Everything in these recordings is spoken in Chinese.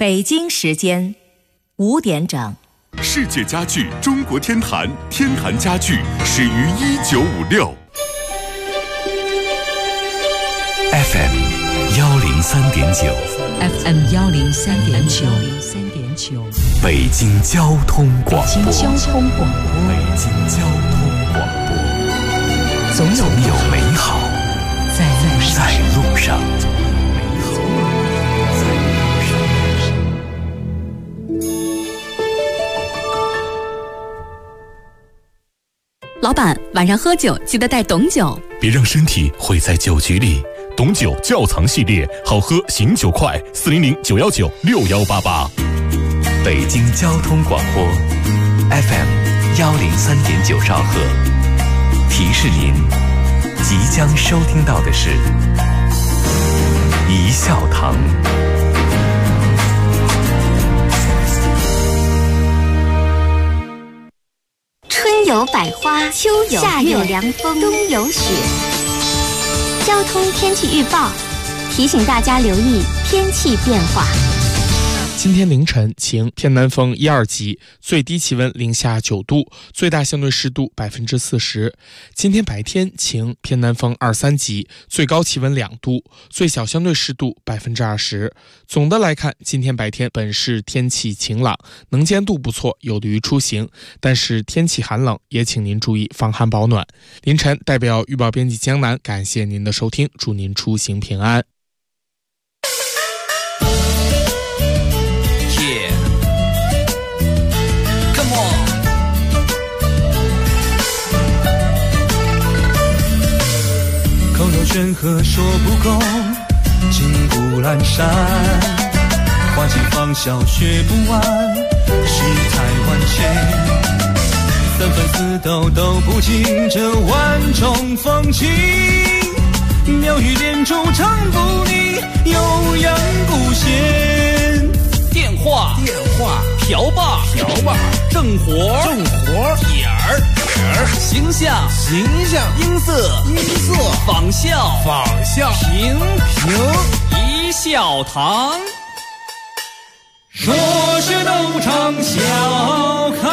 北京时间5点整。 世界家具中国天坛，天坛家具始于1956。FM 103.9 FM 103.9， 北京交通广播。 北京交通广播， 北京交通广播， 总有美好在路上。 老板，晚上喝酒记得带董酒， 别让身体毁在酒局里。董酒窖藏系列，好喝醒酒快，400-919-6188。北京交通广播 FM 103.9兆赫。提示您，即将收听到的是一笑堂。 春有百花，秋有夏有凉风，冬有雪。交通天气预报提醒大家留意天气变化。 今天凌晨晴，偏南风1、2级，最低气温零下9度，最大相对湿度40%。今天白天晴，偏南风2、3级，最高气温2度，最小相对湿度20%。总的来看，今天白天本市天气晴朗，能见度不错，有利于出行，但是天气寒冷，也请您注意防寒保暖。凌晨代表预报编辑江南，感谢您的收听，祝您出行平安。 口若悬河说不够，金谷阑珊，花尽芳笑学不完，世态万千，三分四斗都不尽这万种风情，妙语连珠唱不腻，悠扬古弦。 电话瓢把正活点儿形象音色仿效评一笑堂， 说是都唱笑开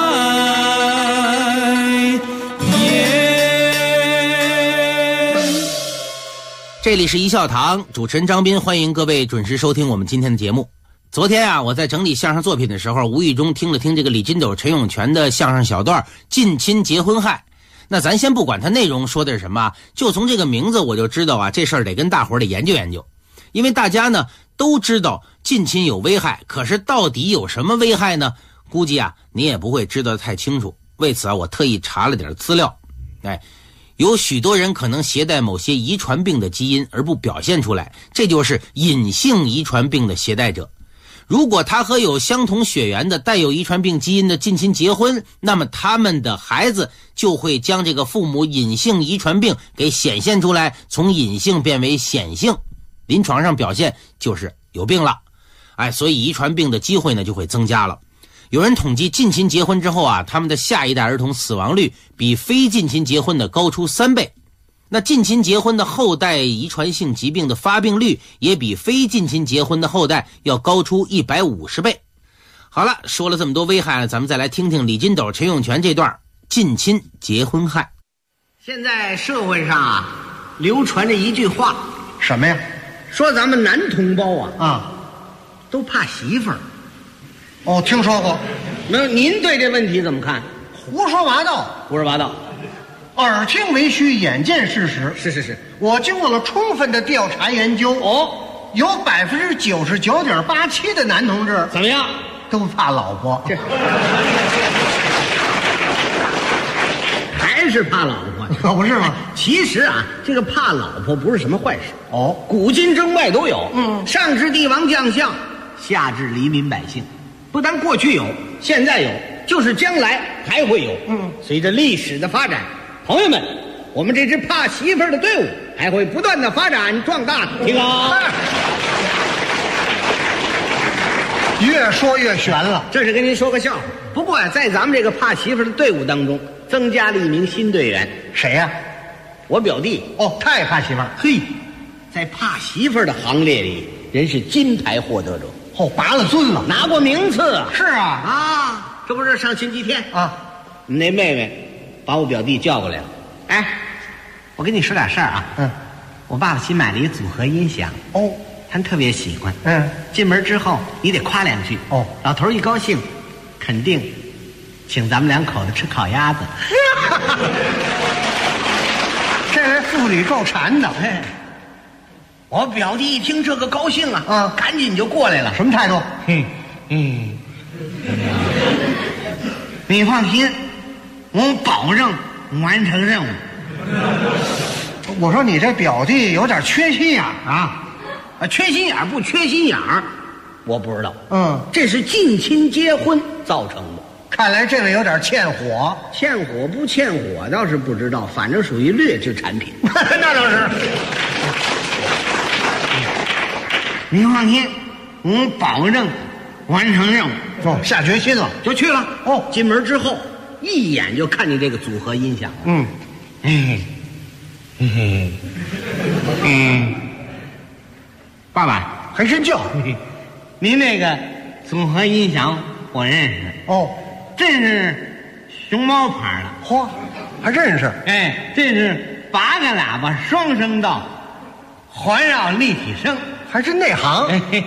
颜。 这里是一笑堂，主持人张斌，欢迎各位准时收听我们今天的节目。昨天啊，我在整理相声作品的时候，无意中听了听这个李金斗、陈永泉的相声小段《近亲结婚害》。那咱先不管它内容说的是什么，就从这个名字我就知道啊，这事儿得跟大伙儿得研究研究。因为大家呢都知道近亲有危害，可是到底有什么危害呢？估计啊你也不会知道太清楚。为此啊，我特意查了点资料。有许多人可能携带某些遗传病的基因而不表现出来，这就是隐性遗传病的携带者。如果他和有相同血缘的带有遗传病基因的近亲结婚，那么他们的孩子就会将这个父母隐性遗传病给显现出来，从隐性变为显性，临床上表现就是有病了。所以遗传病的机会呢就会增加了。有人统计近亲结婚之后啊，他们的下一代儿童死亡率比非近亲结婚的高出3倍。那近亲结婚的后代遗传性疾病的发病率也比非近亲结婚的后代要高出150倍。好了，说了这么多危害，咱们再来听听李金斗、陈永泉这段近亲结婚害。 现在社会上啊，流传着一句话， 什么呀？ 说咱们男同胞都怕媳妇儿。 哦，听说过。 那您对这问题怎么看？ 胡说八道， 胡说八道。 耳听为虚，眼见事实。 是， 我经过了充分的调查研究，有99.87%的男同志怎么样？ 都怕老婆。 还是怕老婆？ 可不是吗？ 其实啊，这个怕老婆不是什么坏事。古今中外都有。上至帝王将相，下至黎民百姓，不但过去有，现在有，就是将来还会有。随着历史的发展，朋友们，我们这支怕媳妇儿的队伍还会不断的发展壮大。听好， 越说越悬了。 这是跟您说个笑话。不过在咱们这个怕媳妇儿的队伍当中，增加了一名新队员。 谁呀？ 我表弟。 他也怕媳妇儿。 嘿，在怕媳妇儿的行列里，人是金牌获得者。 拔了尊了， 拿过名次啊。 是啊， 这不是上星期天啊， 我们那妹妹把我表弟叫过来了。哎，我跟你说点事儿啊。我爸爸新买了一组合音响。 哦， 他特别喜欢。进门之后你得夸两句。哦，老头一高兴，肯定请咱们两口子吃烤鸭子。 这位妇女够馋的。 我表弟一听这个高兴啊，赶紧就过来了。 什么态度？ 你放心，我保证完成任务。 我说你这表弟有点缺心眼啊！ 缺心眼不缺心眼儿，我不知道。 这是近亲结婚造成的。 看来这位有点欠火。 欠火不欠火倒是不知道，反正属于劣质产品。 那倒是。 您放心，我保证完成任务。 下决心了， 就去了。进门之后一眼就看见这个组合音响。爸爸还真叫。 您那个组合音响我认识。这是熊猫牌的。 嚯，还认识？ 这是8个喇叭双声道，环绕立体声。 还真内行。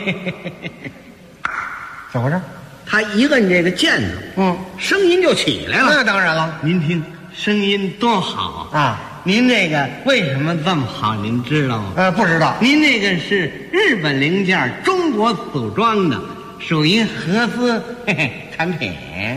怎么回事？ 他一摁这个键子，声音就起来了。 那当然了。 您听，声音多好啊！您这个为什么这么好？您知道吗？ 不知道。 您那个是日本零件，中国组装的，属于合资产品。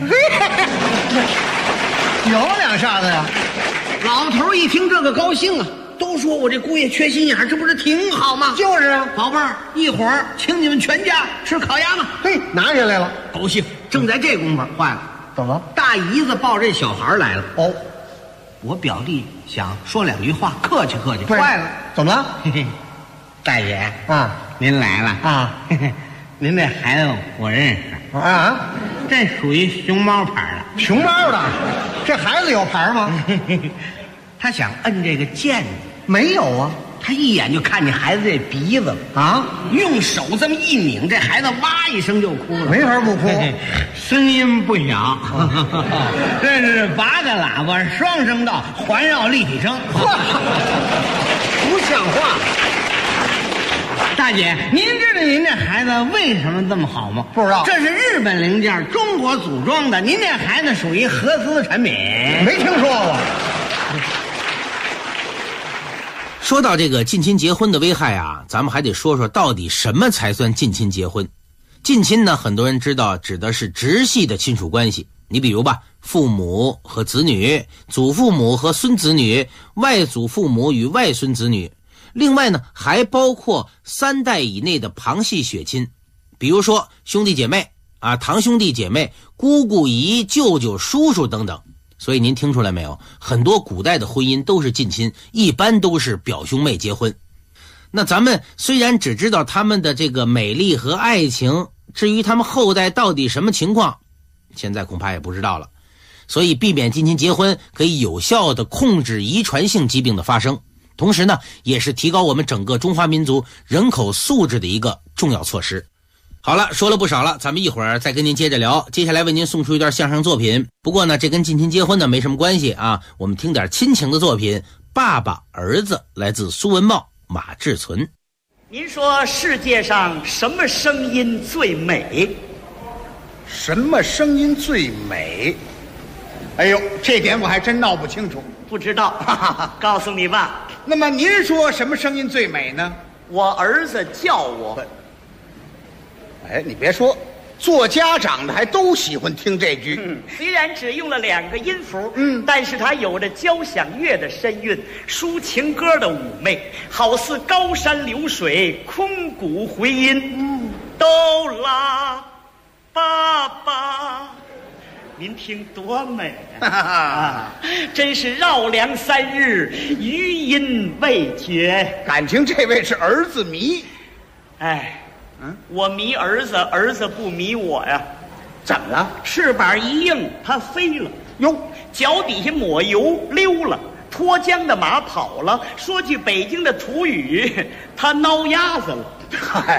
有两下子呀！ 老头一听这个高兴啊！都说我这姑爷缺心眼，这不是挺好吗？ 就是啊， 宝贝儿，一会儿请你们全家吃烤鸭嘛。 嘿，拿下来了， 高兴。正在这功夫，坏了， 怎么？ 大姨子抱这小孩来了。我表弟想说两句话，客气客气，坏了， 怎么了？ 大爷啊， 您来了啊！ 您这孩子我认识啊， 这属于熊猫牌的。 熊猫的，这孩子有牌吗？ 他想摁这个键子， 没有啊。 他一眼就看见孩子这鼻子了啊， 用手这么一拧，这孩子哇一声就哭了。 没法不哭， 声音不小。这是8个喇叭双声道，环绕立体声。 不像话。 大姐，您知道您这孩子为什么这么好吗？ 不知道。 这是日本零件，中国组装的，您这孩子属于合资产品。 没听说过。 说到这个近亲结婚的危害啊，咱们还得说说到底什么才算近亲结婚。近亲呢，很多人知道指的是直系的亲属关系，你比如吧，父母和子女，祖父母和孙子女，外祖父母与外孙子女。另外呢，还包括3代以内的旁系血亲，比如说兄弟姐妹啊、堂兄弟姐妹、姑姑姨、舅舅、叔叔等等。所以您听出来没有？很多古代的婚姻都是近亲，一般都是表兄妹结婚。那咱们虽然只知道他们的这个美丽和爱情，至于他们后代到底什么情况，现在恐怕也不知道了。所以避免近亲结婚可以有效地控制遗传性疾病的发生，同时呢，也是提高我们整个中华民族人口素质的一个重要措施。好了，说了不少了，咱们一会儿再跟您接着聊。接下来为您送出一段相声作品，不过呢，这跟近亲结婚呢没什么关系啊。我们听点亲情的作品，《爸爸儿子》，来自苏文茂、马志存。 您说世界上什么声音最美？ 什么声音最美？哎呦，这点我还真闹不清楚， 不知道。告诉你吧。 那么您说什么声音最美呢？ 我儿子叫我。 哎，你别说，做家长的还都喜欢听这句。 虽然只用了2个音符，但是它有着交响乐的深韵，抒情歌的妩媚，好似高山流水，空谷回音。哆啦，爸爸，您听多美啊！真是绕梁3日，余音未绝。 感情这位是儿子迷。 哎。我迷儿子，儿子不迷我呀。 怎么了？ 翅膀一硬，他飞了。 哟， 脚底下抹油溜了，脱缰的马跑了。说句北京的土语，他挠鸭子了。 嗨，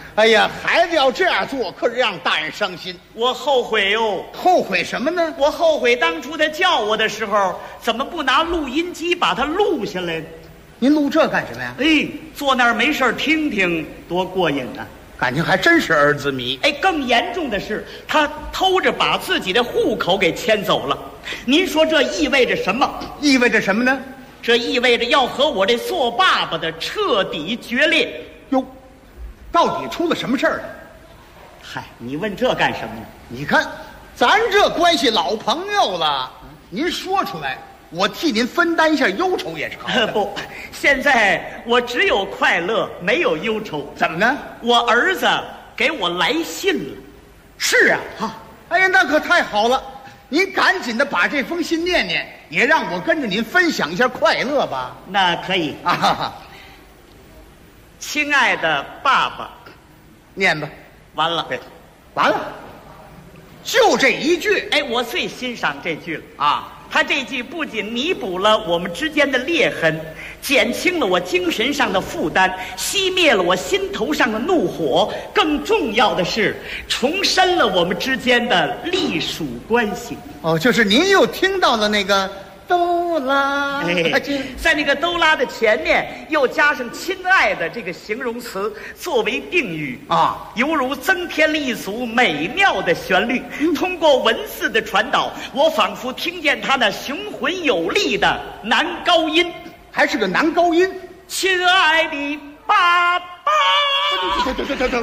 哎呀，孩子要这样做，可是让大人伤心。 我后悔哟。 后悔什么呢？ 我后悔当初他叫我的时候，怎么不拿录音机把它录下来？ 您录这干什么呀？ 哎，坐那儿没事听听，多过瘾啊！ 感情还真是儿子迷。 哎，更严重的是，他偷着把自己的户口给迁走了。您说这意味着什么？ 意味着什么呢？ 这意味着要和我这做爸爸的彻底决裂。 哟，到底出了什么事儿了？ 嗨，你问这干什么呢？ 你看，咱这关系老朋友了，您说出来，我替您分担一下忧愁也是好的。 不，现在我只有快乐，没有忧愁。 怎么呢？ 我儿子给我来信了。 是啊，哎呀，那可太好了！您赶紧的把这封信念念，也让我跟着您分享一下快乐吧。 那可以啊。 亲爱的爸爸， 念吧。 完了， 完了，就这一句。 哎，我最欣赏这句了啊！ 他这句不仅弥补了我们之间的裂痕，减轻了我精神上的负担，熄灭了我心头上的怒火，更重要的是，重申了我们之间的隶属关系。 哦，就是您又听到了那个哆啦， 在那个哆啦的前面又加上亲爱的这个形容词作为定语啊， 犹如增添了一组美妙的旋律。通过文字的传导，我仿佛听见他那雄浑有力的男高音， 还是个男高音。 亲爱的爸爸， 对，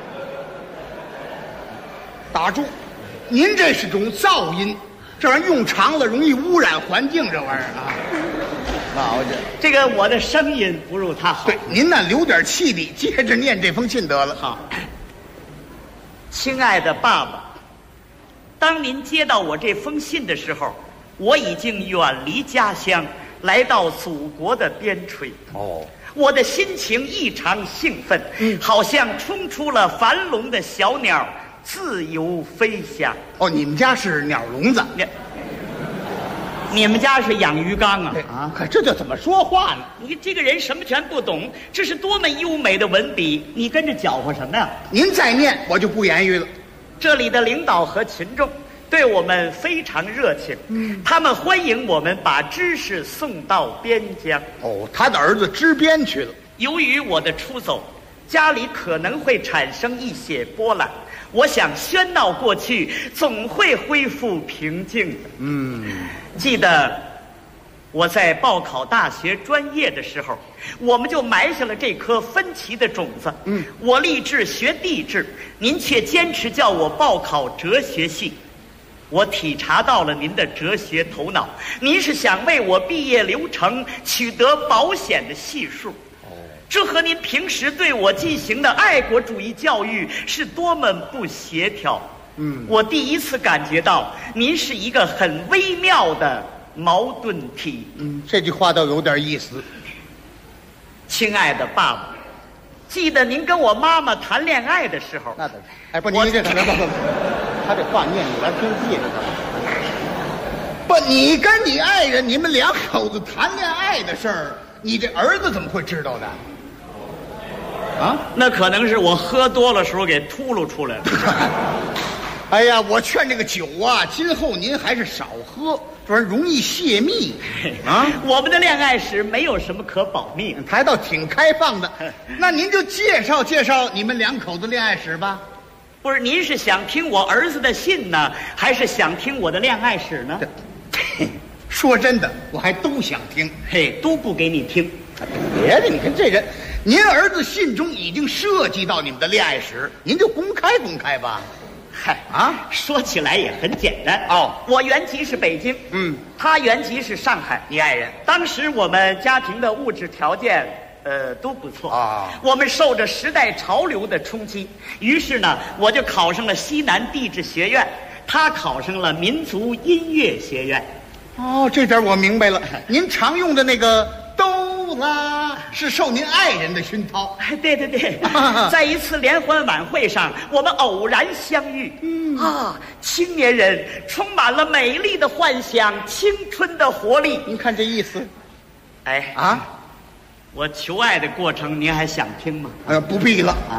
打住！您这是种噪音。这玩意儿用长了容易污染环境，这玩意儿啊！好家伙， 这个我的声音不如他好。 对，您呢留点气力，接着念这封信得了。 好，亲爱的爸爸，当您接到我这封信的时候，我已经远离家乡，来到祖国的边陲。 哦， 我的心情异常兴奋，好像冲出了樊笼的小鸟。自由飞翔。 哦，你们家是鸟笼子， 你们家是养鱼缸啊？ 啊，可这就怎么说话呢？ 你这个人什么全不懂，这是多么优美的文笔，你跟着搅和什么呀？ 您再念，我就不言语了。 这里的领导和群众对我们非常热情，他们欢迎我们把知识送到边疆。 哦，他的儿子支边去了。 由于我的出走，家里可能会产生一些波澜。我想喧闹过去，总会恢复平静的。记得我在报考大学专业的时候，我们就埋下了这颗分歧的种子。我立志学地质，您却坚持叫我报考哲学系。我体察到了您的哲学头脑，您是想为我毕业流程取得保险的系数。这和您平时对我进行的爱国主义教育是多么不协调。我第一次感觉到您是一个很微妙的矛盾体。 这句话倒有点意思。 亲爱的爸爸，记得您跟我妈妈谈恋爱的时候， 那得，哎，不，您这不，他这话念你来听别的。不，你跟你爱人，你们两口子谈恋爱的事儿，你这儿子怎么会知道的？啊， 那可能是我喝多了时候给秃噜出来了。 哎呀，我劝这个酒啊，今后您还是少喝，这玩意儿容易泄密啊。 我们的恋爱史没有什么可保密的， 还倒挺开放的。那您就介绍介绍你们两口子恋爱史吧。 不是，您是想听我儿子的信呢，还是想听我的恋爱史呢？ 说真的，我还都想听。 嘿，都不给你听。 别的，你看这人，您儿子信中已经涉及到你们的恋爱史，您就公开公开吧。 嗨啊，说起来也很简单哦。 我原籍是北京，他原籍是上海。 你爱人当时我们家庭的物质条件都不错啊。 我们受着时代潮流的冲击，于是呢，我就考上了西南地质学院，他考上了民族音乐学院。 哦，这点我明白了。您常用的那个哆啦是受您爱人的熏陶。 对对对，在一次联欢晚会上，我们偶然相遇。青年人充满了美丽的幻想，青春的活力。 您看这意思。 哎啊，我求爱的过程您还想听吗？ 不必了啊。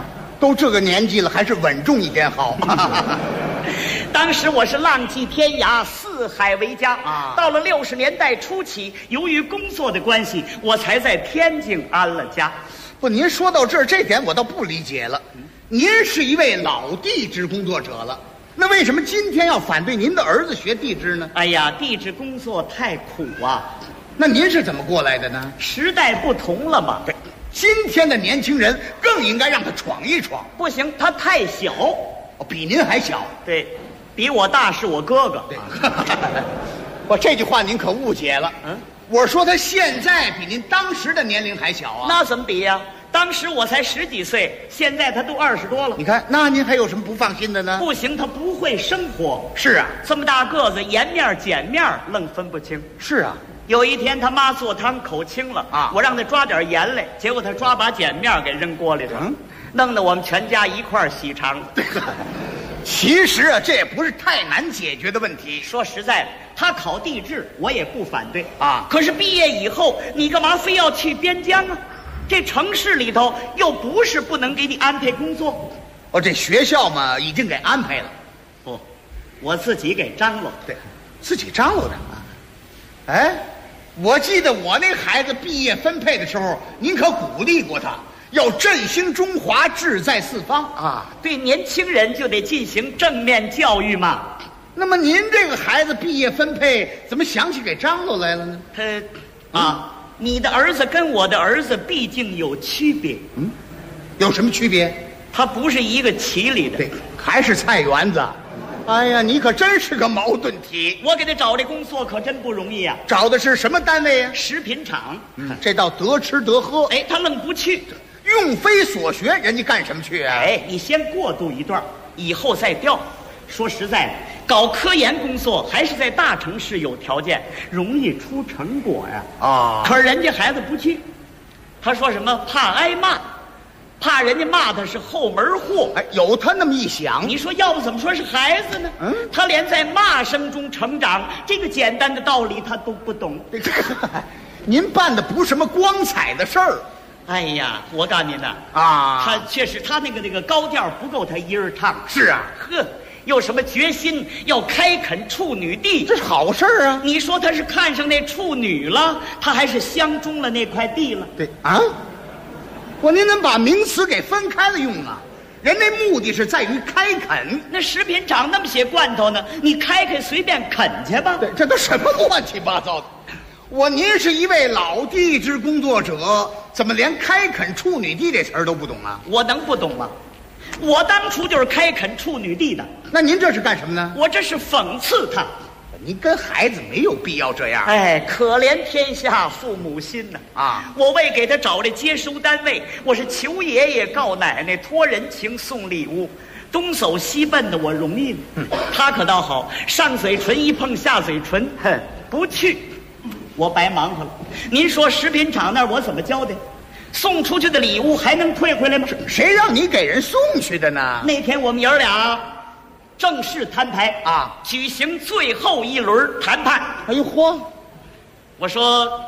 都这个年纪了，还是稳重一点好。 当时我是浪迹天涯，四海为家啊。到了60年代初期，由于工作的关系，我才在天津安了家。 不，您说到这儿，这点我倒不理解了。您是一位老地质工作者了，那为什么今天要反对您的儿子学地质呢？ 哎呀，地质工作太苦啊。 那您是怎么过来的呢？ 时代不同了嘛。 对，今天的年轻人更应该让他闯一闯。 不行，他太小。 比您还小。 对，比我大是我哥哥。 对，我这句话您可误解了。我说他现在比您当时的年龄还小啊。 那怎么比呀？当时我才10几岁，现在他都20多了。 你看，那您还有什么不放心的呢？ 不行，他不会生活。 是啊， 这么大个子，颜面碱面愣分不清。 是啊， 有一天他妈做汤口清了啊，我让他抓点盐来，结果他抓把碱面给扔锅里头，弄得我们全家一块洗肠。 其实啊，这也不是太难解决的问题。 说实在的，他考地质我也不反对啊。可是毕业以后，你干嘛非要去边疆啊？这城市里头又不是不能给你安排工作。 这学校嘛，已经给安排了。 不，我自己给张罗。 对，自己张罗的啊。哎，我记得我那孩子毕业分配的时候，您可鼓励过他。要振兴中华，志在四方啊！ 对年轻人就得进行正面教育嘛。 那么您这个孩子毕业分配怎么想起给张罗来了呢？ 你的儿子跟我的儿子毕竟有区别。 有什么区别？ 他不是一个旗里的， 对，还是菜园子。哎呀，你可真是个矛盾体。 我给他找这工作可真不容易啊。 找的是什么单位呀？ 食品厂。 这倒得吃得喝。 哎，他愣不去。 用非所学，人家干什么去啊？ 哎，你先过渡一段，以后再调。说实在的，搞科研工作还是在大城市有条件，容易出成果呀。啊！可是人家孩子不去，他说什么？怕挨骂，怕人家骂他是后门货。 哎，有他那么一想。 你说要不怎么说是孩子呢？他连在骂声中成长，这个简单的道理他都不懂。 您办的不是什么光彩的事儿。 哎呀，我告诉您呐，他确实他那个高调不够他一人唱。 是啊， 呵，有什么决心要开垦处女地？ 这是好事啊！ 你说他是看上那处女了，他还是相中了那块地了？ 对啊，您能把名词给分开了用啊？人那目的是在于开垦。 那食品厂那么些罐头呢，你开随便啃去吧。 对，这都什么乱七八糟的？您是一位老地质工作者，怎么连开垦处女地这词儿都不懂啊？ 我能不懂吗？我当初就是开垦处女地的。 那您这是干什么呢？ 我这是讽刺他。 您跟孩子没有必要这样。 哎，可怜天下父母心呐！啊，我为给他找这接收单位，我是求爷爷告奶奶，托人情送礼物，东走西奔的，我容易吗？他可倒好，上嘴唇一碰下嘴唇，不去。我白忙活了。您说食品厂那儿我怎么交代？送出去的礼物还能退回来吗？ 谁让你给人送去的呢？ 那天我们爷儿俩正式摊牌啊，举行最后一轮谈判。 哎呦嚯！ 我说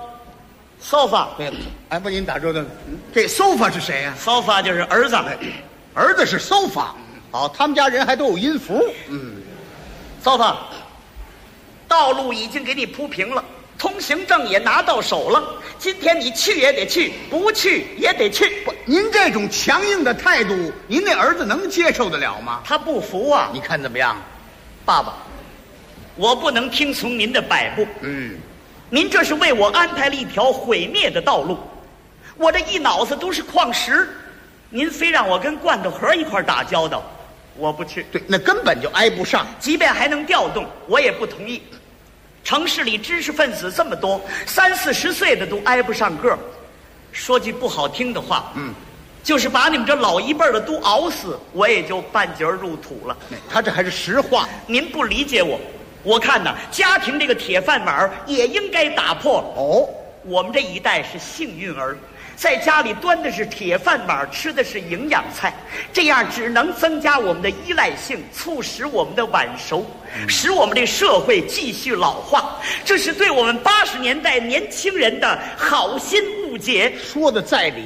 ，sofa 对了，哎，不，您打住的，这 sofa 是谁呀 ？sofa 就是儿子， 儿子是 sofa。好，他们家人还都有音符。 sofa， 道路已经给你铺平了。通行证也拿到手了，今天你去也得去，不去也得去。 您这种强硬的态度，您那儿子能接受得了吗？ 他不服啊！ 你看怎么样？ 爸爸，我不能听从您的摆布。您这是为我安排了一条毁灭的道路，我这一脑子都是矿石，您非让我跟罐头盒一块打交道，我不去。 对，那根本就挨不上。 即便还能调动，我也不同意。城市里知识分子这么多，30、40岁的都挨不上个儿。说句不好听的话，就是把你们这老一辈的都熬死，我也就半截入土了。 他这还是实话。 您不理解我，我看呐，家庭这个铁饭碗也应该打破。 哦， 我们这一代是幸运儿。在家里端的是铁饭碗，吃的是营养菜，这样只能增加我们的依赖性，促使我们的晚熟，使我们这社会继续老化。这是对我们80年代年轻人的好心误解。 说的在理，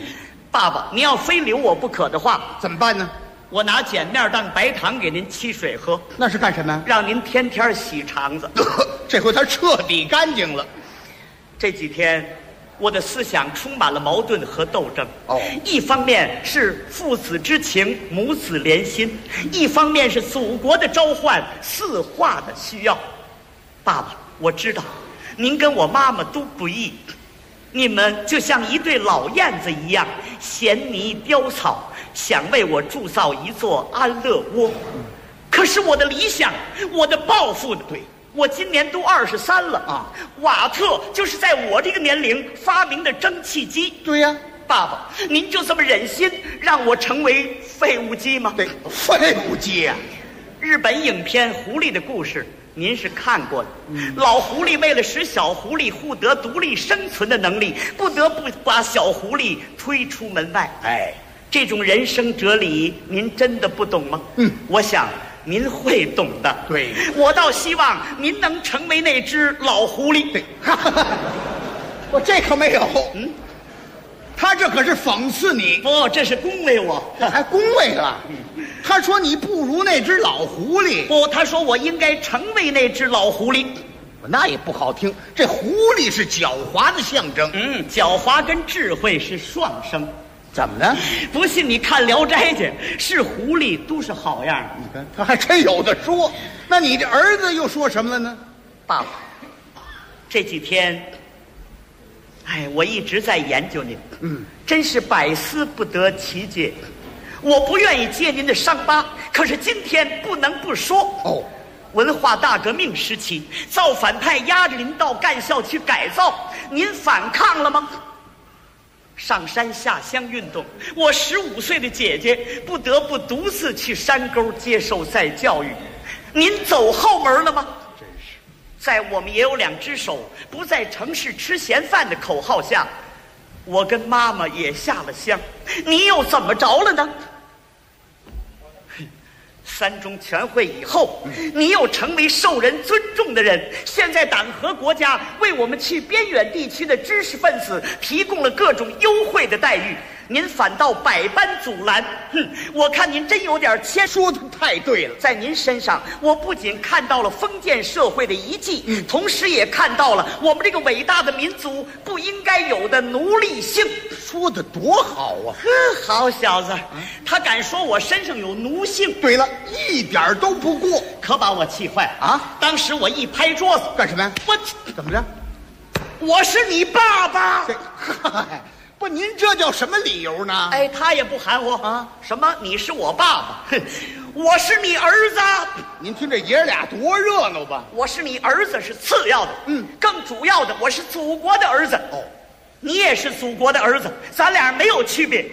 爸爸，您要非留我不可的话， 怎么办呢？ 我拿碱面当白糖给您沏水喝。 那是干什么？ 让您天天洗肠子。 这回他彻底干净了。 这几天我的思想充满了矛盾和斗争。 哦， 一方面是父子之情，母子连心；一方面是祖国的召唤，四化的需要。爸爸，我知道您跟我妈妈都不易，你们就像一对老燕子一样，衔泥叼草，想为我铸造一座安乐窝。可是我的理想，我的抱负呢？对，我今年都23了啊！瓦特就是在我这个年龄发明的蒸汽机。 对呀， 爸爸，您就这么忍心让我成为废物机吗？ 对，废物机呀！ 日本影片《狐狸的故事》您是看过的。老狐狸为了使小狐狸获得独立生存的能力，不得不把小狐狸推出门外。 哎， 这种人生哲理您真的不懂吗？我想您会懂的。 对， 我倒希望您能成为那只老狐狸。 对，我这可没有。他这可是讽刺你。 不，这是恭维我。 还恭维了？他说你不如那只老狐狸。 不，他说我应该成为那只老狐狸。 那也不好听。这狐狸是狡猾的象征。 狡猾跟智慧是双生。 怎么了？ 不信你看《聊斋》去，是狐狸都是好样的。 你看他还真有的说。那你这儿子又说什么了呢？ 爸爸，这几天我一直在研究您，真是百思不得其解。我不愿意揭您的伤疤，可是今天不能不说。 哦， 文化大革命时期，造反派压着您到干校去改造，您反抗了吗？上山下乡运动，我15岁的姐姐不得不独自去山沟接受再教育，您走后门了吗？ 真是， 在我们也有2只手，不在城市吃闲饭的口号下，我跟妈妈也下了乡，你又怎么着了呢？3中全会以后，你又成为受人尊重的人。现在党和国家为我们去边远地区的知识分子提供了各种优惠的待遇，您反倒百般阻拦。我看您真有点谦。 说的太对了， 在您身上，我不仅看到了封建社会的遗迹，同时也看到了我们这个伟大的民族不应该有的奴隶性。 说的多好啊！ 好小子，他敢说我身上有奴性。 对了，一点都不过， 可把我气坏啊！当时我一拍桌子， 干什么呀？ 我怎么着？ 我是你爸爸。 嗨，不，您这叫什么理由呢？ 他也不含糊啊！什么？你是我爸爸？我是你儿子。 您听这爷俩多热闹吧？ 我是你儿子是次要的，更主要的，我是祖国的儿子。哦，你也是祖国的儿子，咱俩没有区别。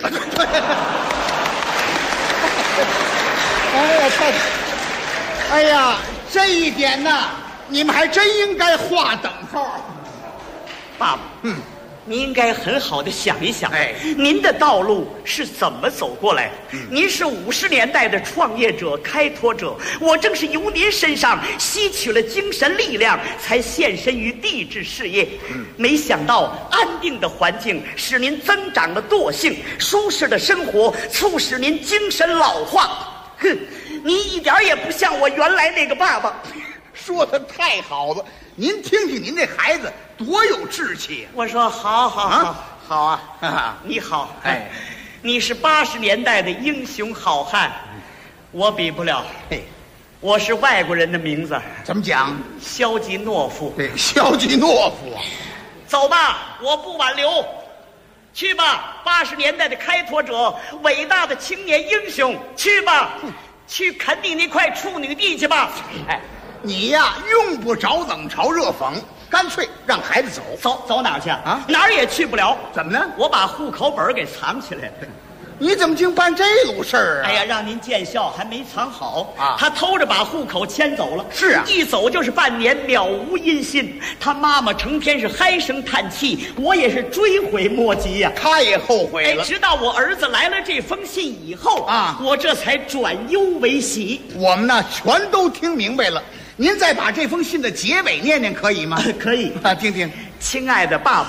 哎呀，这一点呢，你们还真应该划等号。 爸爸，您应该很好的想一想，您的道路是怎么走过来的？您是50年代的创业者、开拓者，我正是由您身上吸取了精神力量，才献身于地质事业。没想到安定的环境使您增长了惰性，舒适的生活促使您精神老化。您一点也不像我原来那个爸爸。 说的太好了，您听听您这孩子多有志气。 我说好好好好啊， 你好，你是80年代的英雄好汉，我比不了。我是外国人的名字， 怎么讲？ 肖吉诺夫。 对，肖吉诺夫啊。 走吧，我不挽留。去吧，80年代的开拓者，伟大的青年英雄，去吧，去啃你那块处女地去吧。 你呀，用不着冷嘲热讽，干脆让孩子走。 走哪儿去啊？哪儿也去不了。 怎么呢？ 我把户口本给藏起来了。 你怎么净办这路事儿啊？ 哎呀，让您见笑，还没藏好啊！他偷着把户口迁走了。 是啊， 一走就是半年，了无音信。他妈妈成天是唉声叹气，我也是追悔莫及呀。 他也后悔了。 直到我儿子来了这封信以后啊，我这才转忧为喜。 我们呢，全都听明白了。您再把这封信的结尾念念可以吗？ 可以啊，听听。 亲爱的爸爸，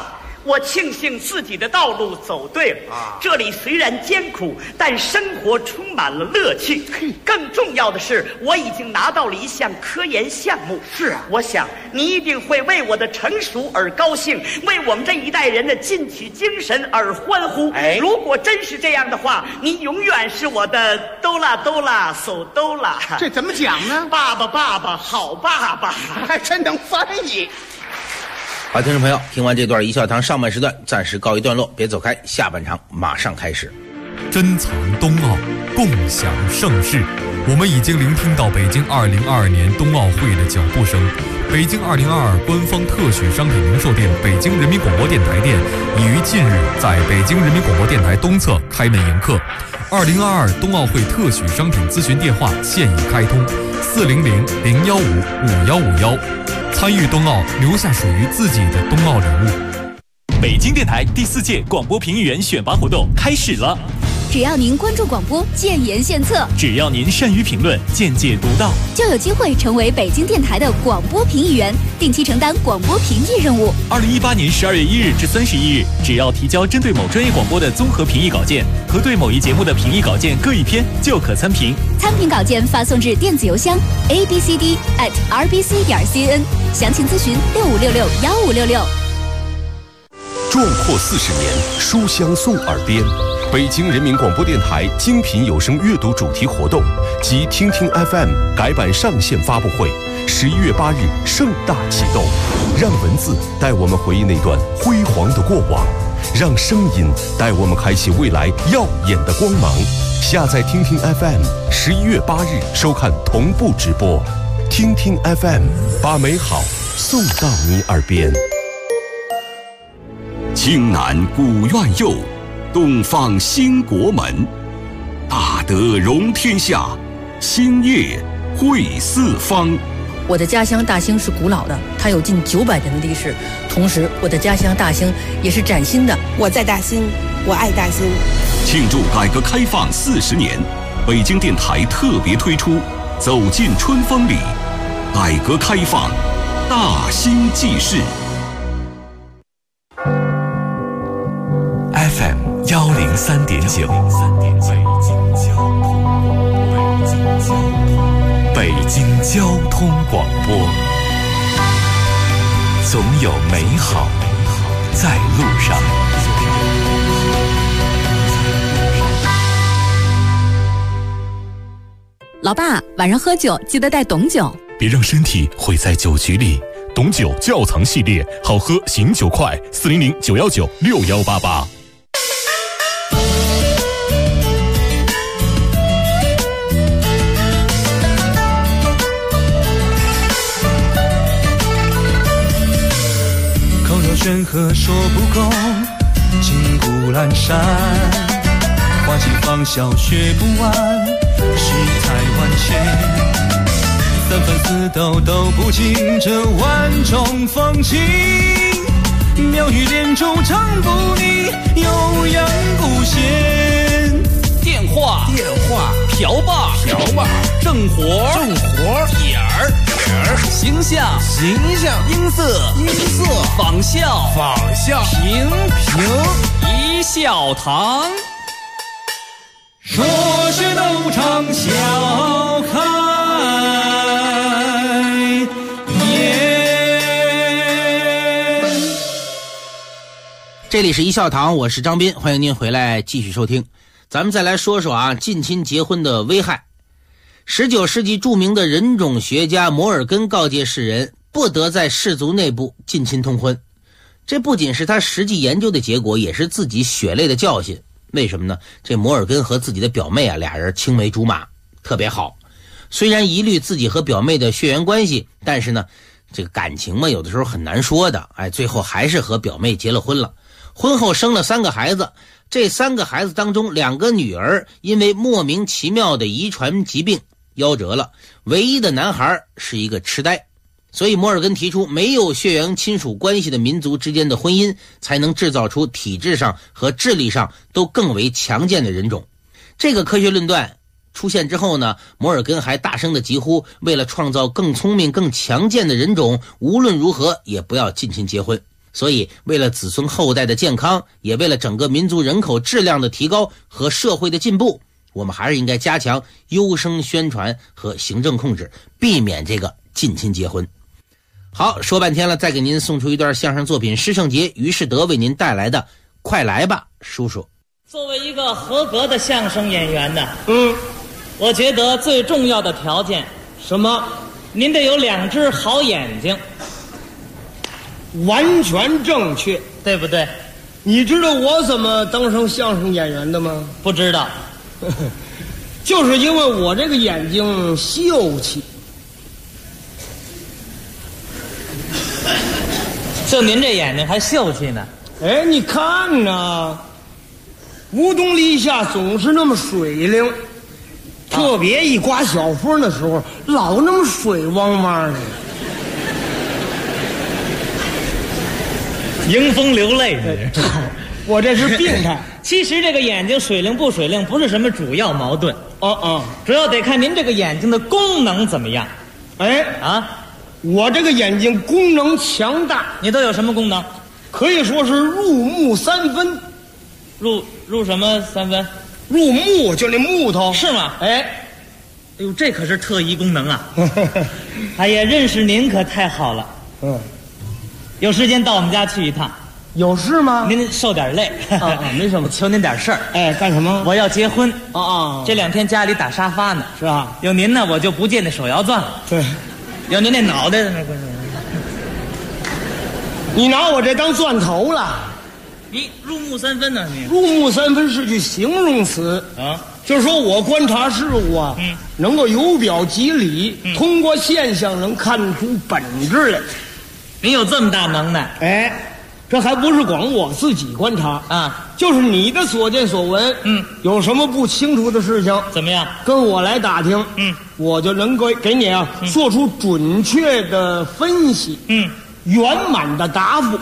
我庆幸自己的道路走对了啊！这里虽然艰苦，但生活充满了乐趣。更重要的是，我已经拿到了一项科研项目。 是啊， 我想你一定会为我的成熟而高兴，为我们这一代人的进取精神而欢呼。如果真是这样的话，你永远是我的哆啦哆啦手哆啦。 这怎么讲呢？ 爸爸，爸爸，好爸爸， 还真能翻译。 好，听众朋友，听完这段一笑堂上半时段暂时告一段落，别走开，下半场马上开始。 珍藏冬奥，共享盛世。我们已经聆听到北京2022年冬奥会的脚步声。北京2022官方特许商品零售店北京人民广播电台店已于近日在北京人民广播电台东侧开门迎客。2022冬奥会特许商品咨询电话现已开通，400-015-5151。参与冬奥，留下属于自己的冬奥礼物。 北京电台第4届广播评议员选拔活动开始了。 只要您关注广播，建言献策； 只要您善于评论，见解独到， 就有机会成为北京电台的广播评议员，定期承担广播评议任务。 2018年12月1日至31日，只要提交针对某专业广播的综合评议稿件和对某一节目的评议稿件各1篇，就可参评。 参评稿件发送至电子邮箱 abcd@rbc.cn， 详情咨询65661566。 壮阔40年，书香送耳边。北京人民广播电台精品有声阅读主题活动及听听 FM 改版上线发布会，11月8日盛大启动。让文字带我们回忆那段辉煌的过往，让声音带我们开启未来耀眼的光芒。下载听听 FM，11月8日收看同步直播。听听 FM， 把美好送到你耳边。 青南古院右，东方兴国门，大德容天下，兴业惠四方。 我的家乡大兴是古老的，它有近900年的历史。同时，我的家乡大兴也是崭新的。 我在大兴，我爱大兴。 庆祝改革开放40年，北京电台特别推出《走进春风里》，改革开放，大兴记事。 FM 103.9，北京交通广播，总有美好在路上。 老爸，晚上喝酒记得带董酒， 别让身体毁在酒局里。董酒窖藏系列，好喝醒酒快，400-919-6188。 口若悬河说不够，金谷阑珊，花季芳笑学不完，世态万千，三番四斗都不尽这万种风情，妙语连珠唱不腻，悠扬不闲。 电话瓢把正活点儿形象音色仿效评一笑堂， 说是斗场笑开颜。 这里是一笑堂，我是张斌，欢迎您回来继续收听。咱们再来说说近亲结婚的危害。19世纪著名的人种学家摩尔根告诫世人，不得在氏族内部近亲通婚。这不仅是他实际研究的结果，也是自己血泪的教训。为什么呢？这摩尔根和自己的表妹俩人青梅竹马，特别好。虽然疑虑自己和表妹的血缘关系，但是呢，这个感情嘛，有的时候很难说的。最后还是和表妹结了婚了。婚后生了3个孩子，这3个孩子当中2个女儿因为莫名其妙的遗传疾病夭折了，唯一的男孩是一个痴呆。所以摩尔根提出，没有血缘亲属关系的民族之间的婚姻才能制造出体质上和智力上都更为强健的人种。这个科学论断出现之后呢，摩尔根还大声地疾呼，为了创造更聪明更强健的人种，无论如何也不要近亲结婚。 所以为了子孙后代的健康，也为了整个民族人口质量的提高和社会的进步，我们还是应该加强优生宣传和行政控制，避免这个近亲结婚。好，说半天了，再给您送出一段相声作品，施圣杰、于世德为您带来的《快来吧，叔叔》。 作为一个合格的相声演员呢，我觉得最重要的条件什么？ 您得有2只好眼睛。 完全正确， 对不对？ 你知道我怎么当上相声演员的吗？ 不知道。 就是因为我这个眼睛秀气。 就您这眼睛还秀气呢？ 哎，你看呐，无冬立夏总是那么水灵，特别一刮小风的时候，老那么水汪汪的， 迎风流泪。 我这是病态。 其实这个眼睛水灵不水灵不是什么主要矛盾，主要得看您这个眼睛的功能怎么样。 哎啊，我这个眼睛功能强大。 你都有什么功能？ 可以说是入木3分。 入什么3分？ 入木，就那木头。 是吗？ 哎呦，这可是特异功能啊！哎呀，认识您可太好了。有时间到我们家去一趟。 有事吗？ 您受点累。 没什么， 求您点事儿。 哎，干什么？ 我要结婚。 这 2天家里打沙发呢。 是啊。 有您呢，我就不借那手摇钻了。 对。 有您那脑袋， 你拿我这当钻头了。 你入木3分呢？你入木3分是句形容词啊，就是说我观察事物啊，能够由表及里，通过现象能看出本质来。 你有这么大能耐？ 哎，这还不是光我自己观察啊，就是你的所见所闻。有什么不清楚的事情， 怎么样？ 跟我来打听，我就能够给你啊做出准确的分析，圆满的答复。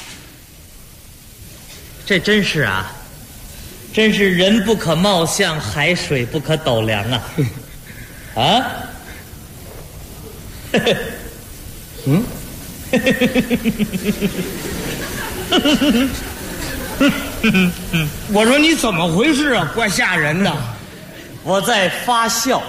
这真是啊，真是人不可貌相，海水不可斗量啊！啊， 我说你怎么回事啊？怪吓人的。 我在发笑。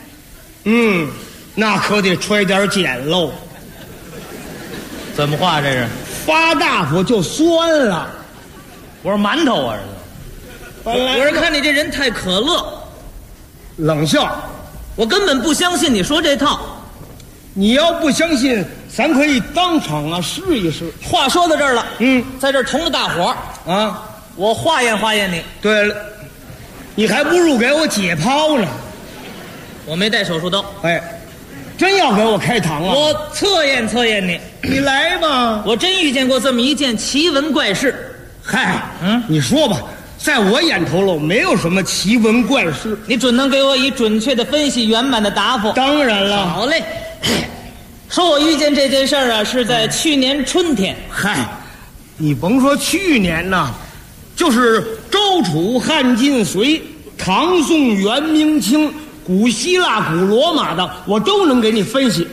那可得揣点碱喽。 怎么话这是？ 发大火就酸了。 我说馒头啊，我是看你这人太可乐， 冷笑。 我根本不相信你说这套。 你要不相信，咱可以当场啊试一试。 话说到这儿了，在这儿同着大伙儿啊，我化验化验你。 对了，你还不如给我解剖呢。 我没带手术刀。 哎，真要给我开膛啊？ 我测验测验你。 你来吧。 我真遇见过这么一件奇闻怪事。 嗨，你说吧，在我眼头了，没有什么奇闻怪事。 你准能给我以准确的分析、圆满的答复。 当然了。 好嘞。说我遇见这件事儿啊，是在去年春天。 嗨，你甭说去年呐，就是周楚汉晋隋、唐宋元明清、古希腊、古罗马的，我都能给你分析。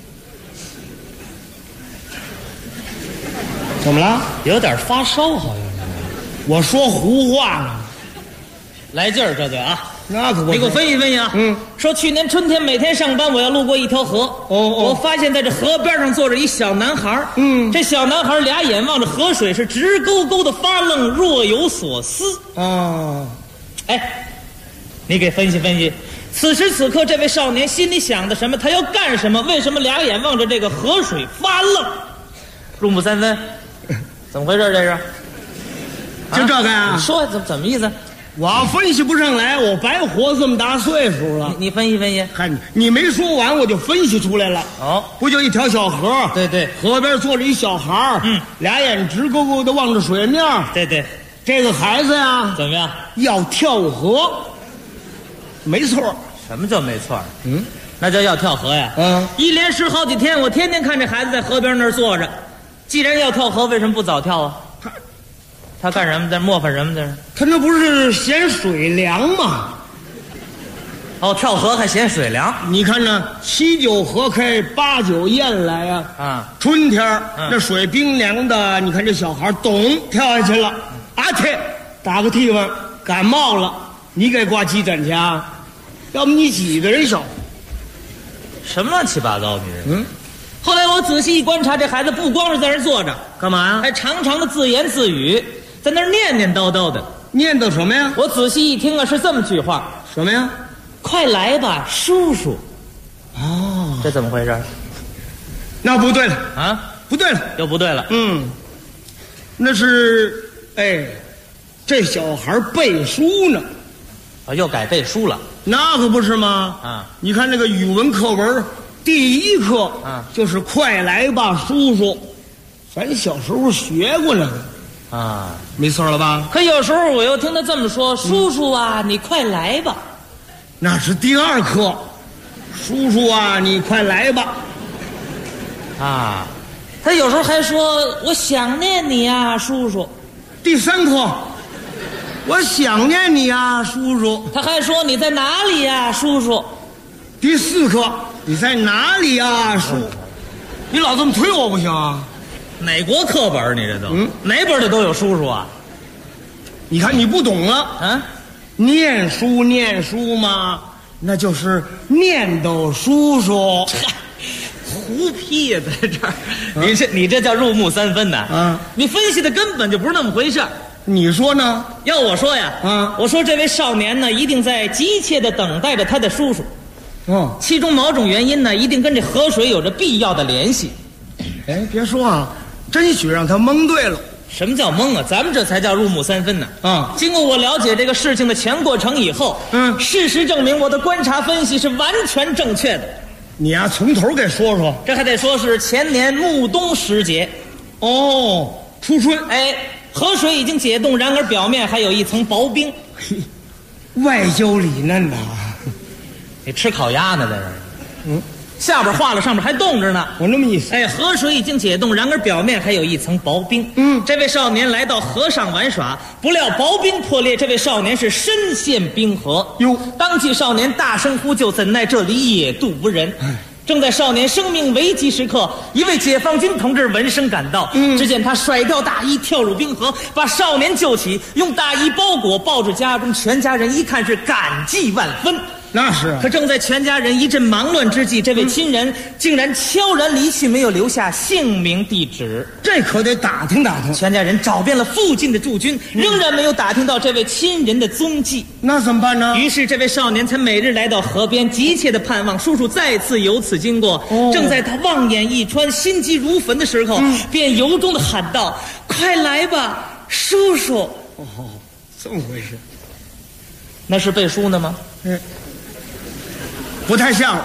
怎么了？ 有点发烧，好像是。 我说胡话呢。 来劲儿，这就啊。 那可不。 你给我分析分析啊。说去年春天每天上班，我要路过一条河。我发现在这河边上坐着一小男孩。这小男孩俩眼望着河水，是直勾勾的发愣，若有所思。哎，你给分析分析，此时此刻这位少年心里想的什么？他要干什么？为什么俩眼望着这个河水发愣？入木3分。怎么回事？这是？ 就这个呀？ 你说怎么意思？ 我分析不上来，我白活这么大岁数了。 你分析分析。 看你没说完，我就分析出来了。不就一条小河？ 对对， 河边坐着一小孩俩眼直勾勾的望着水面。 对对， 这个孩子呀， 怎么样？ 要跳河。没错。 什么叫没错？那叫要跳河呀。一连10好几天，我天天看这孩子在河边那儿坐着。既然要跳河，为什么不早跳啊？他干什么？在磨蹭什么？在这？ 他那不是嫌水凉吗？ 哦，跳河还嫌水凉。 你看那7九河开8九雁来呀！ 啊， 春天这水冰凉的，你看这小孩咚跳下去了，啊切，打个嚏吧，感冒了，你给挂急诊去啊？要不你几个人小？ 什么乱七八糟你？后来我仔细一观察，这孩子不光是在那儿坐着， 干嘛呀？ 还常常的自言自语，在那儿念念叨叨的。 念叨什么呀？ 我仔细一听啊，是这么句话： 什么呀？ 快来吧，叔叔。 哦， 这怎么回事？ 那不对了啊！ 不对了， 又不对了。 那是这小孩背书呢。 啊，又改背书了。 那可不是吗？ 啊， 你看那个语文课文第一课就是快来吧，叔叔。咱小时候学过那个。 啊， 没错了吧？ 可有时候我又听他这么说：“叔叔啊，你快来吧。” 那是第2课，叔叔啊，你快来吧。 啊，他有时候还说：“我想念你啊，叔叔。” 第3课，我想念你啊，叔叔。 他还说：“你在哪里呀，叔叔？” 第4课，你在哪里呀，叔？你老这么推我不行啊！ 哪国课本你这都？哪本里都有叔叔啊？ 你看你不懂了啊！ 念书嘛，那就是念叨叔叔。 胡批呀，在这儿！你这叫入木三分呐！ 啊， 你分析的根本就不是那么回事。 你说呢？ 要我说呀，我说这位少年呢，一定在急切的等待着他的叔叔。其中某种原因呢，一定跟这河水有着必要的联系。 哎，别说啊，真许让他蒙对了。 什么叫蒙啊？咱们这才叫入木三分呢。经过我了解这个事情的全过程以后，事实证明我的观察分析是完全正确的。 你呀，从头给说说。 这还得说是前年暮冬时节。 哦，初春。 哎，河水已经解冻，然而表面还有一层薄冰。 外焦里嫩呐。 你吃烤鸭呢，在这儿。下边化了，上面还冻着呢。 我那么意思。 哎，河水已经解冻，然而表面还有一层薄冰。这位少年来到河上玩耍，不料薄冰破裂，这位少年是身陷冰河。当即少年大声呼救，怎奈这里野渡无人。正在少年生命危急时刻，一位解放军同志闻声赶到。只见他甩掉大衣，跳入冰河，把少年救起，用大衣包裹，抱至家中。全家人一看是感激万分。 那是。 可正在全家人一阵忙乱之际，这位亲人竟然悄然离去，没有留下姓名地址。 这可得打听打听。 全家人找遍了附近的驻军，仍然没有打听到这位亲人的踪迹。 那怎么办呢？ 于是这位少年才每日来到河边，急切地盼望叔叔再次由此经过。正在他望眼欲穿、心急如焚的时候，便由衷地喊道：“快来吧，叔叔！” 哦，这么回事。 那是背书呢吗？ 不太像。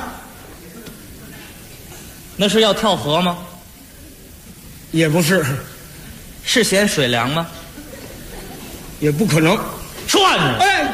那是要跳河吗？ 也不是。 是嫌水凉吗？ 也不可能。 涮呢？ 哎，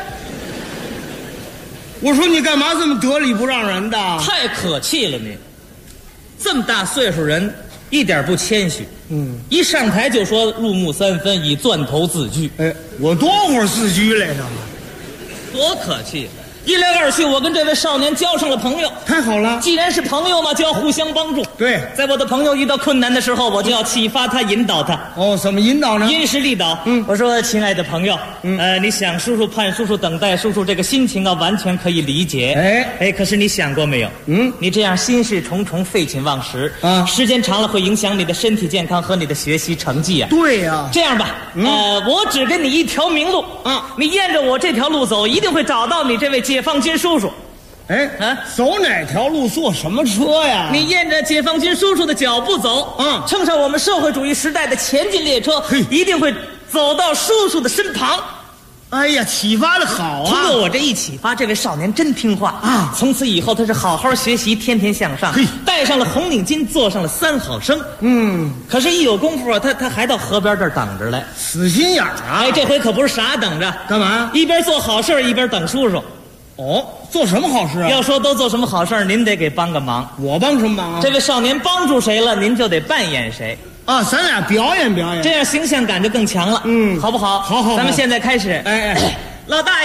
我说你干嘛这么得理不让人的？ 太可气了你！这么大岁数人，一点不谦虚。一上台就说入木三分，以钻头自居。 哎，我多会儿自居来着？ 多可气！一来二去，我跟这位少年交上了朋友。 太好了！ 既然是朋友嘛，就要互相帮助。 对， 在我的朋友遇到困难的时候，我就要启发他，引导他。 哦，怎么引导呢？ 因势利导。我说，亲爱的朋友，你想叔叔、盼叔叔、等待叔叔这个心情啊，完全可以理解。哎，可是你想过没有？你这样心事重重、废寝忘食啊，时间长了会影响你的身体健康和你的学习成绩啊。 对呀。 这样吧，我只给你一条明路啊，你沿着我这条路走，一定会找到你这位解放军叔叔。 走哪条路坐什么车呀？ 你沿着解放军叔叔的脚步走，乘上我们社会主义时代的前进列车，一定会走到叔叔的身旁。 哎呀，启发的好啊！ 通过我这一启发，这位少年真听话啊！从此以后，他是好好学习，天天向上，戴上了红领巾，做上了3好生。可是，一有功夫啊，他还到河边这儿等着来， 死心眼儿啊！ 哎，这回可不是傻等着， 干嘛？ 一边做好事一边等叔叔。 哦，做什么好事啊？ 要说都做什么好事，您得给帮个忙。 我帮什么忙啊？ 这位少年帮助谁了，您就得扮演谁啊！咱俩表演表演， 这样形象感就更强了。好不好？ 好。 咱们现在开始。 哎， 老大爷，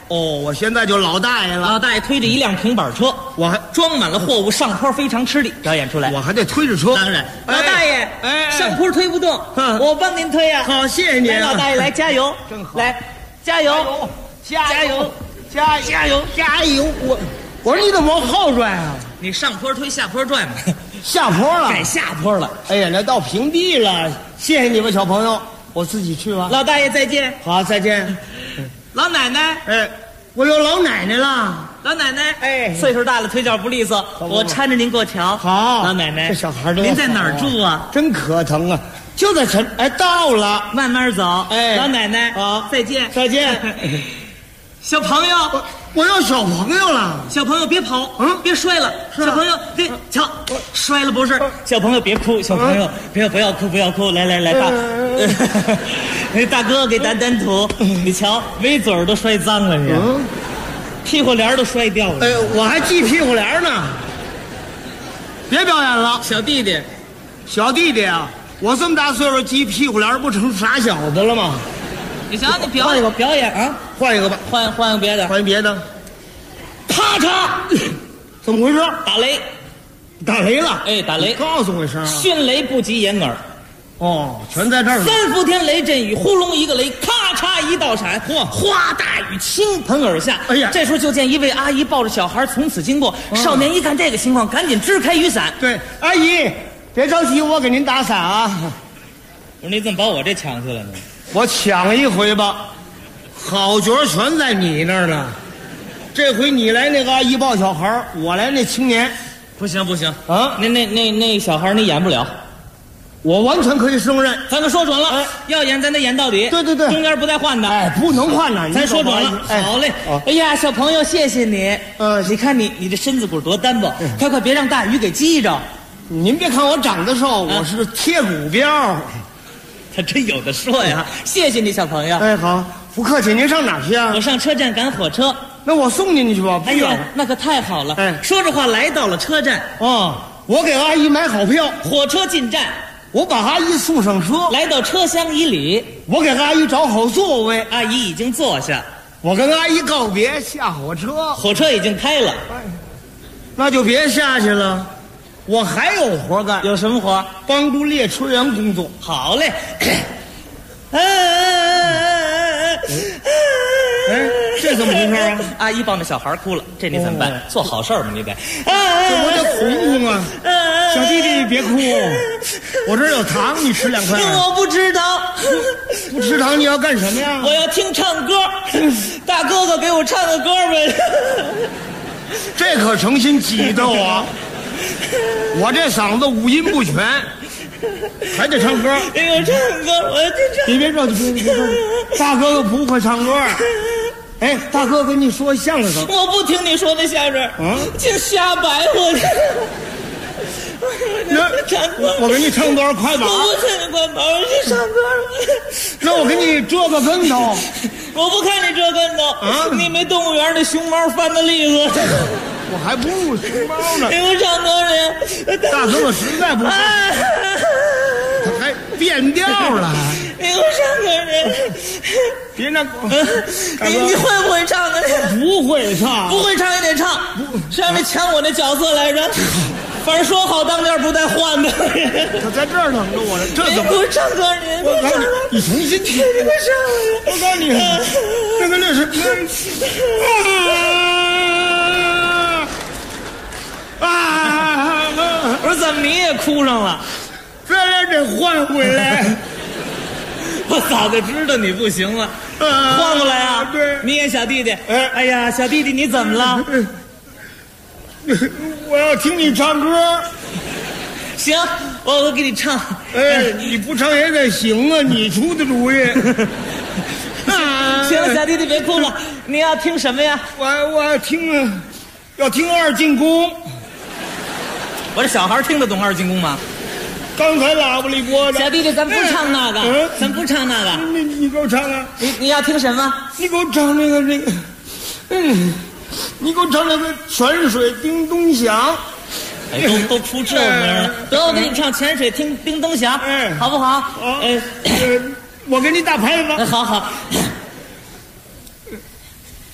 哦，我现在就老大爷了。 老大爷推着一辆平板车， 我还装满了货物，上坡非常吃力，表演出来。 我还得推着车。 当然，老大爷，上坡推不动，我帮您推呀。 好，谢谢您。 来，老大爷来加油， 真好。 来，加油，加油， 加油，加油！我说你怎么往后拽啊？ 你上坡推，下坡拽嘛。 下坡了， 改下坡了。 哎呀，那到平地了。谢谢你们小朋友，我自己去吧。 老大爷再见。 好，再见。 老奶奶， 我有老奶奶了。 老奶奶，岁数大了，腿脚不利索，我搀着您过桥。 好， 老奶奶， 这小孩您在哪儿住啊？ 真可疼啊！就在到了， 慢慢走。老奶奶， 好， 再见， 再见。 小朋友， 我要小朋友了。 小朋友别跑，别摔了。小朋友，别瞧，摔了不是。小朋友别哭，小朋友不要哭，不要哭。来，大哥给掸掸土。你瞧，围嘴都摔脏了，你屁股帘都摔掉了。 我还系屁股帘呢。别表演了， 小弟弟啊，我这么大岁数系屁股帘不成傻小子了吗？ 你瞧，你表演啊， 换一个吧， 换个别的， 啪嚓，怎么回事？打雷了， 打雷， 告诉我一声啊！ 迅雷不及掩耳， 全在这儿了。 3伏天雷阵雨，呼隆一个雷，咔嚓一道闪，花大雨倾盆而下。 哎呀， 这时候就见一位阿姨抱着小孩从此经过，少年一看这个情况，赶紧支开雨伞。 对，阿姨，别着急，我给您打伞啊。 我说你怎么把我这抢去了呢？ 我抢一回吧，好角全在你那儿了。这回你来那个阿姨抱小孩，我来那青年。 不行啊！那小孩你演不了， 我完全可以胜任。 咱可说准了，要演咱得演到底。 对， 中间不带换的。 不能换的。 咱说准了。好嘞。哎呀，小朋友，谢谢你。你看你这身子骨多单薄，快别让大雨给击着。 您别看我长得瘦，我是贴骨膘。 他真有的说呀！谢谢你，小朋友。 好，不客气。您上哪儿去啊？ 我上车站赶火车。 那我送您去吧。 哎呀，那可太好了。说着话来到了车站。 我给阿姨买好票， 火车进站， 我把阿姨送上车。 来到车厢以里， 我给阿姨找好座位。 阿姨已经坐下， 我跟阿姨告别，下火车。 火车已经开了， 那就别下去了。我还有活干。 有什么活？ 帮助列车员工作。 好嘞。 这怎么回事啊？ 阿姨抱着小孩哭了，这你怎么办？做好事儿嘛，你得。 这不叫哄哄啊！小弟弟别哭，我这儿有糖，你吃2块。 我不吃糖， 不吃糖你要干什么呀？ 我要听唱歌，大哥哥给我唱个歌呗。 这可成心挤得我这嗓子五音不全，还得唱歌。 给我唱歌，我得唱。 你别着急，别着急，大哥哥不会唱歌。大哥跟你说相声。 我不听你说的相声，净瞎白活的。 我给你唱段快板。 我不听你快板，我去唱歌。 那我给你折个跟头。 我不看你折跟头你没动物园那熊猫翻的例子。 我还不如熊猫呢。 给我唱歌去。 大哥哥实在不会，他还变调了。 给我唱歌去。 别那， 你会不会唱啊？ 不会唱， 不会唱也得唱。谁让你抢我那角色来着？反正说好当面不带换的。 他在这儿等着我呢，这怎么？ 给我唱歌你重新听。 你给我唱。 我告诉你，那是我说怎么你也哭上了？ 这人得换回来。 我早就知道你不行了，换过来啊！ 对， 你也小弟弟。哎呀，小弟弟你怎么了？ 我要听你唱歌。 行，我给你唱。 你不唱也得行啊，你出的主意。 行了，小弟弟别哭了。你要听什么呀？ 我要听二进宫。 我这小孩听得懂二进宫吗？ 刚才喇叭里播的。 小弟弟，咱不唱那个，咱不唱那个。 你给我唱啊！ 你要听什么？ 你给我唱那个，你给我唱那个泉水叮咚响。 都出这名了。得，我给你唱泉水叮咚响，好不好？ 我给你打拍子。 好。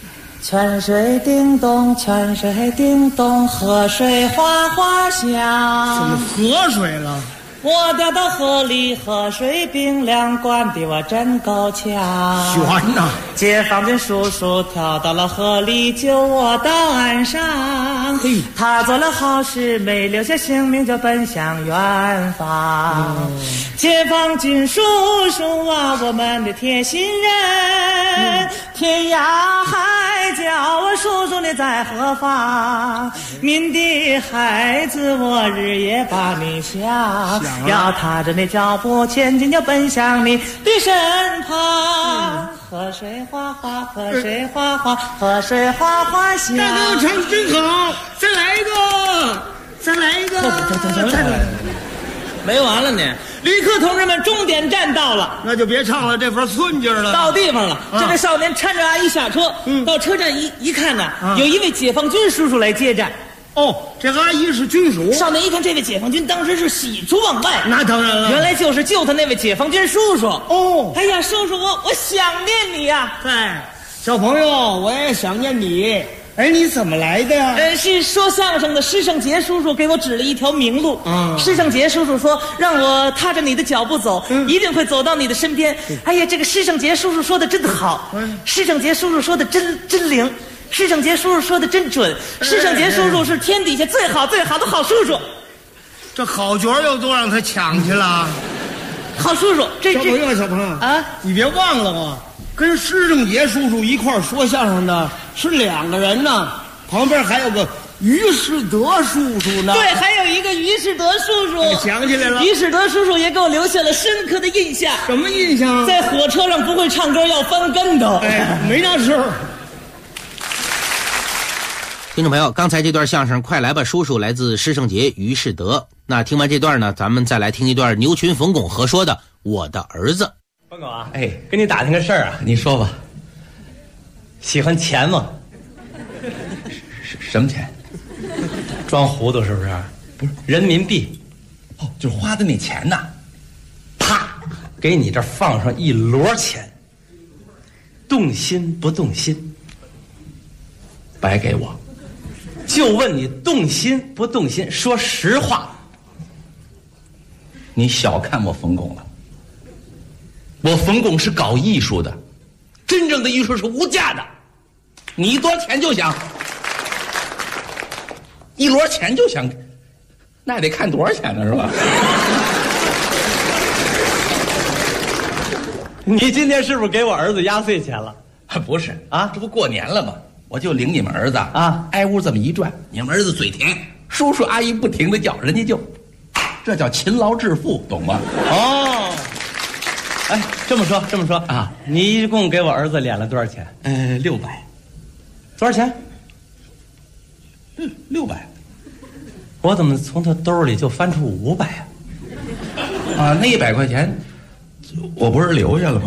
泉水叮咚，泉水叮咚，河水哗哗响。 怎么河水了？ 我掉到河里，河水冰凉，灌得我真够呛。 悬呐！ 解放军叔叔跳到了河里，救我到岸上。他做了好事，没留下性命，就奔向远方。解放军叔叔啊，我们的贴心人，天涯海角，我叔叔你在何方？您的孩子，我日夜把你想。要踏着你脚步前进，就奔向你的身旁。河水哗哗，河水哗哗，河水哗哗响。 大哥唱得真好，再来一个，再来一个，再来。 没完了呢！旅客同志们，终点站到了， 那就别唱了，这份寸劲儿了。 到地方了，这个少年搀着阿姨下车，到车站一看呢，有一位解放军叔叔来接站。 哦，这个阿姨是军属。 少年一看这位解放军，当时是喜出望外。 那当然了， 原来就是救他那位解放军叔叔。 哦， 哎呀，叔叔，我想念你呀！ 哎，小朋友，我也想念你。哎，你怎么来的呀？ 是说相声的施胜杰叔叔给我指了一条明路。施胜杰叔叔说，让我踏着你的脚步走，一定会走到你的身边。哎呀，这个施胜杰叔叔说的真好，施胜杰叔叔说的真灵。施胜杰叔叔说的真准，施胜杰叔叔是天底下最好的好叔叔。 这好角又都让他抢去了。 好叔叔， 小朋友啊，你别忘了啊，跟施胜杰叔叔一块说相声的是2个人呢，旁边还有个于世德叔叔呢。 对，还有一个于世德叔叔。 想起来了， 于世德叔叔也给我留下了深刻的印象。 什么印象？ 在火车上不会唱歌要翻跟头。 哎，没那事儿。 听众朋友，刚才这段相声《快来吧叔叔》来自施胜杰、于世德。那听完这段呢，咱们再来听一段牛群、冯巩合说的《我的儿子》。 冯巩啊，跟你打听个事儿啊，你说吧。喜欢钱吗？ 什么钱？ 装糊涂是不是？ 不是人民币。 哦，就是花的那钱呐。 啪，给你这放上一摞钱。动心不动心？ 白给我。 就问你动心不动心？说实话。 你小看我冯巩了。我冯巩是搞艺术的，真正的艺术是无价的。你多少钱就想，一摞钱就想，那得看多少钱呢，是吧？ 你今天是不是给我儿子压岁钱了？ 不是啊，这不过年了吗？我就领你们儿子啊，挨屋这么一转，你们儿子嘴甜，叔叔阿姨不停的叫，人家就，这叫勤劳致富，懂吗？ 哦，哎，这么说啊，你一共给我儿子敛了多少钱 ？600。 多少钱 ？600。 我怎么从他兜里就翻出500啊？ 啊，那100块钱，我不是留下了吗？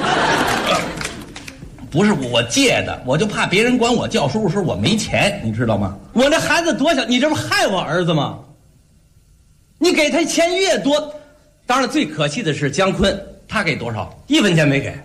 不是我借的，我就怕别人管我叫叔叔时我没钱，你知道吗？ 我那孩子多小，你这不害我儿子吗？你给他钱越多，当然最可气的是姜昆， 他给多少 ？1分钱没给。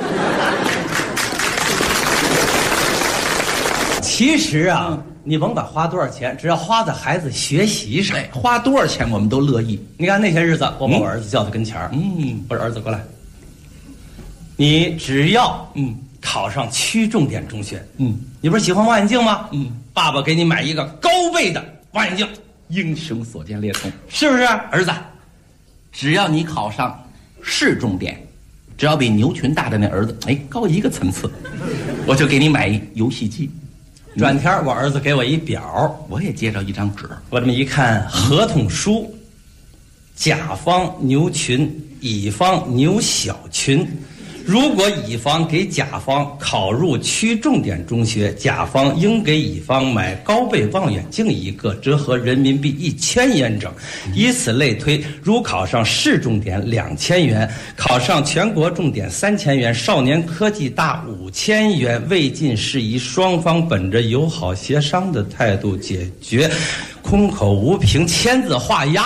其实啊，你甭管花多少钱，只要花在孩子学习上， 花多少钱我们都乐意。 你看那些日子，我把我儿子叫到跟前儿，我说儿子过来，你只要考上区重点中学，你不是喜欢望远镜吗？爸爸给你买一个高倍的望远镜， 英雄所见略同， 是不是？ 儿子，只要你考上市重点，只要比牛群大的那儿子高一个层次，我就给你买一游戏机。 转天我儿子给我一表， 我也接着一张纸， 我这么一看合同书，甲方牛群，乙方牛小群。如果乙方给甲方考入区重点中学，甲方应给乙方买高倍望远镜1个，折合人民币1000元整。以此类推，如考上市重点2000元，考上全国重点3000元，少年科技大5000元。未尽事宜，双方本着友好协商的态度解决，空口无凭，签字画押。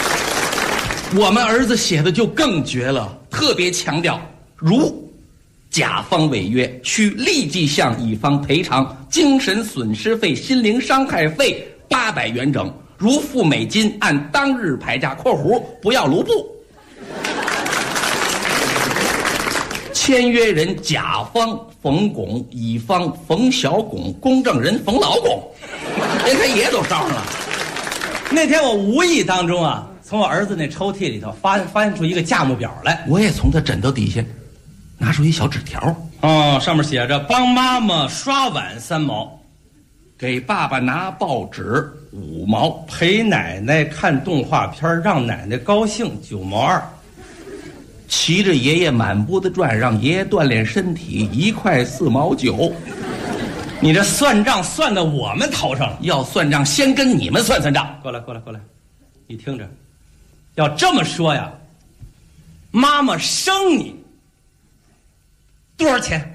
我们儿子写的就更绝了，特别强调如甲方违约，需立即向乙方赔偿精神损失费、心灵伤害费800元整，如付美金，按当日牌价（括弧不要卢布）。签约人甲方冯巩，乙方冯小巩，公证人冯老巩，连他爷都招上了。 那天我无意当中啊，从我儿子那抽屉里头发现出一个价目表来， 我也从他枕头底下拿出一小纸条， 上面写着：帮妈妈刷碗3毛， 给爸爸拿报纸5毛， 陪奶奶看动画片让奶奶高兴9毛2。 骑着爷爷满屋子转，让爷爷锻炼身体1块4毛9。 你这算账算到我们头上了， 要算账先跟你们算账。 过来，你听着，要这么说呀，妈妈生你多少钱？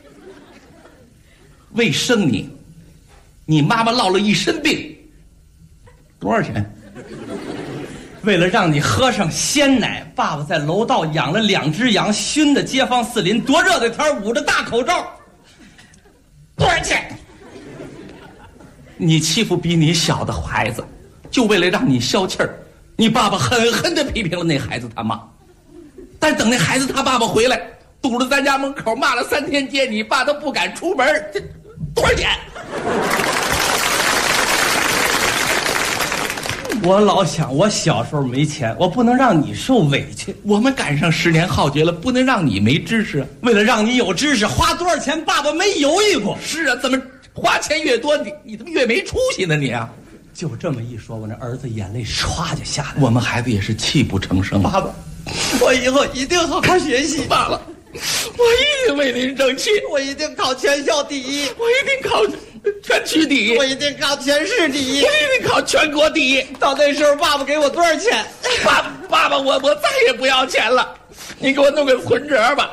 为生你，你妈妈落了一身病，多少钱？ 为了让你喝上鲜奶，爸爸在楼道养了2只羊，熏的街坊四邻，多热的天，捂着大口罩，多少钱？ 你欺负比你小的孩子，就为了让你消气儿，你爸爸狠狠地批评了那孩子他妈。但等那孩子他爸爸回来，堵着咱家门口骂了3天街，你爸都不敢出门，这多少钱？ 我老想，我小时候没钱，我不能让你受委屈。 我们赶上10年浩劫了，不能让你没知识。 为了让你有知识，花多少钱，爸爸没犹豫过。 是啊，怎么花钱越多，你怎么越没出息呢？你啊， 就这么一说，我那儿子眼泪唰就下来了。 我们孩子也是泣不成声。 爸爸，我以后一定好好学习。 爸爸，我一定为您争气， 我一定考全校第一， 我一定考全区第一， 我一定考全市第一， 我一定考全国第一。 到那时候，爸爸给我多少钱？ 爸爸，我再也不要钱了，你给我弄个存折吧。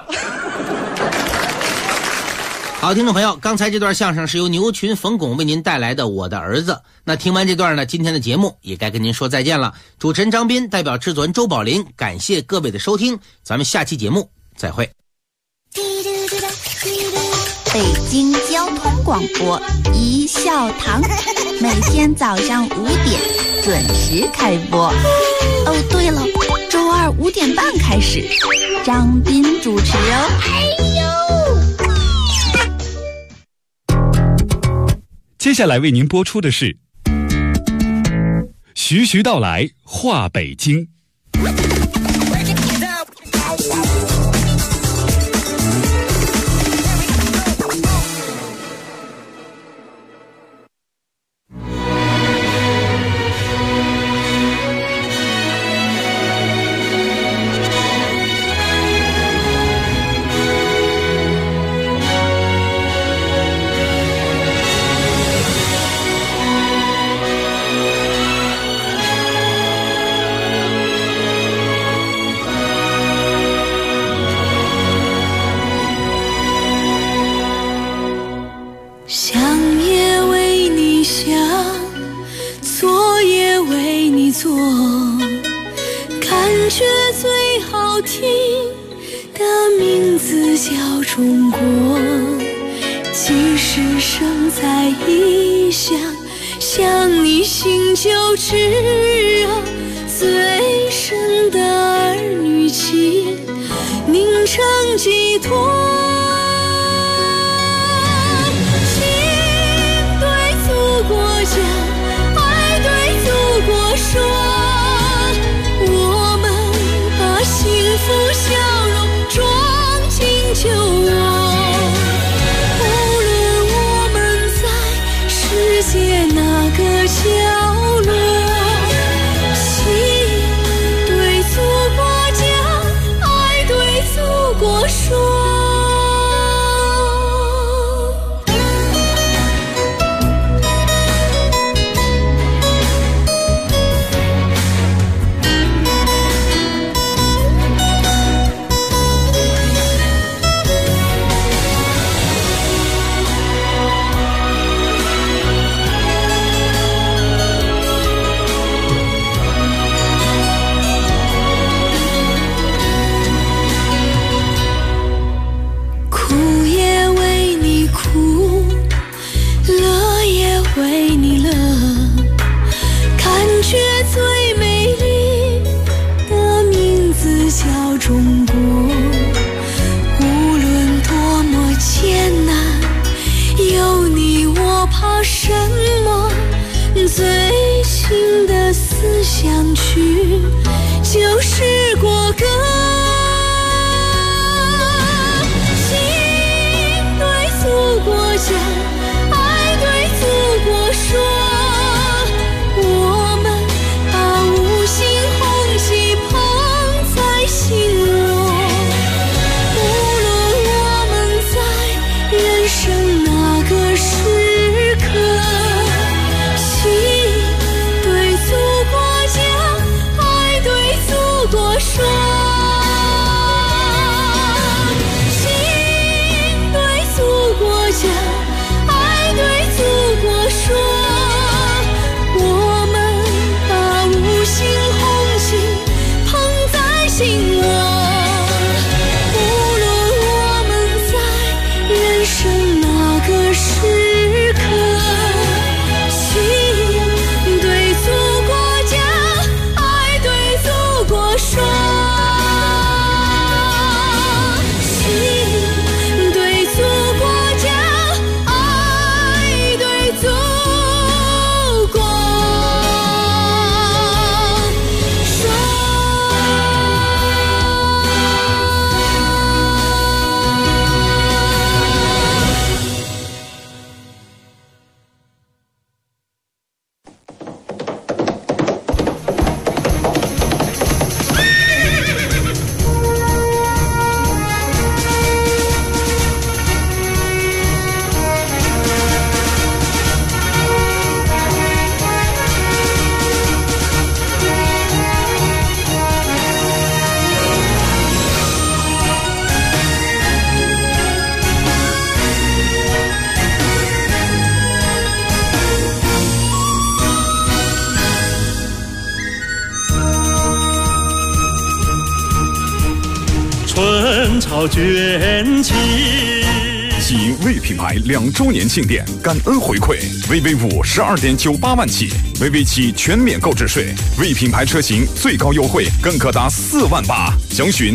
好，听众朋友，刚才这段相声是由牛群、冯巩为您带来的《我的儿子》。那听完这段呢，今天的节目也该跟您说再见了。主持人张斌代表制作人周宝林，感谢各位的收听，咱们下期节目再会。 北京交通广播一笑堂，每天早上5点准时开播。哦，对了，周二5点半开始，张斌主持哦。 接下来为您播出的是徐徐道来话北京。 中国，即使生在异乡，想你心就炙热，最深的儿女情凝成寄托。心对祖国讲，爱对祖国说，我们把幸福笑容装进酒窝。无论我们在世界哪个角落，心对祖国讲，爱对祖国说。 去，就是过客。心对祖国讲，爱对祖国说，我们把五星红旗捧在心窝。无论我们在人生哪个时刻，心对祖国讲，爱对祖国说。心对祖国讲，爱对祖国说，我们把五星红旗捧在心窝。无论我们在人生哪个时刻，心对祖国讲，爱对祖国说。心对祖国讲，爱对祖国说。 春潮卷起， 系魏品牌2周年庆典感恩回馈，VV5 12.98万起，VV7全免购置税，魏品牌车型最高优惠更可达4万8，详询